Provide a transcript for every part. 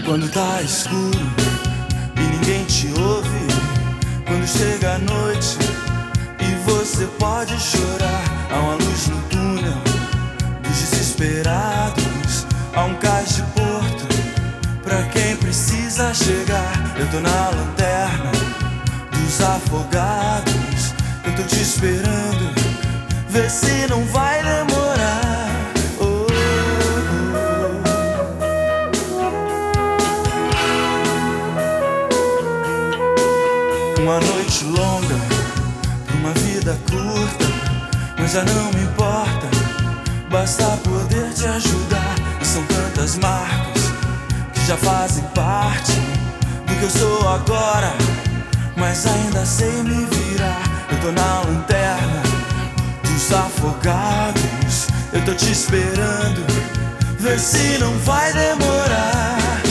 Quando tá escuro e ninguém te ouve, quando chega a noite e você pode chorar, há uma luz no túnel dos desesperados, há um cais de porto pra quem precisa chegar. Eu tô na lanterna dos afogados, eu tô te esperando, vê se não vai demorar. Uma noite longa, uma vida curta, mas já não me importa, basta poder te ajudar. E são tantas marcas que já fazem parte do que eu sou agora, mas ainda sei me virar. Eu tô na lanterna dos afogados, eu tô te esperando, vê se não vai demorar.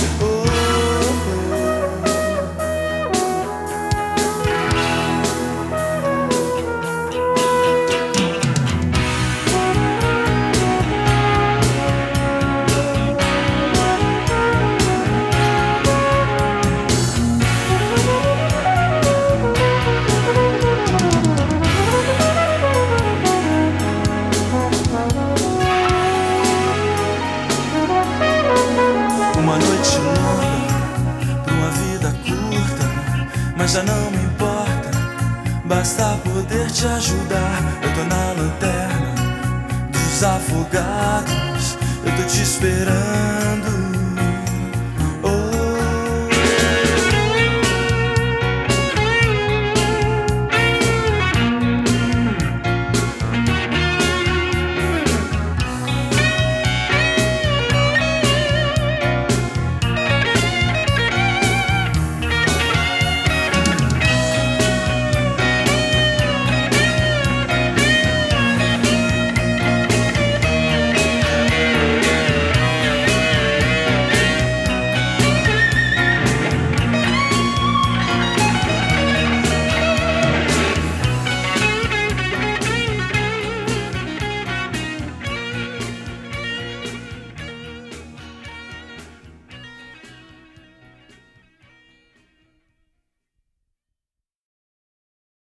Uma noite longa, pra uma vida curta, mas já não me importa, basta poder te ajudar. Eu tô na lanterna dos afogados, eu tô te esperando.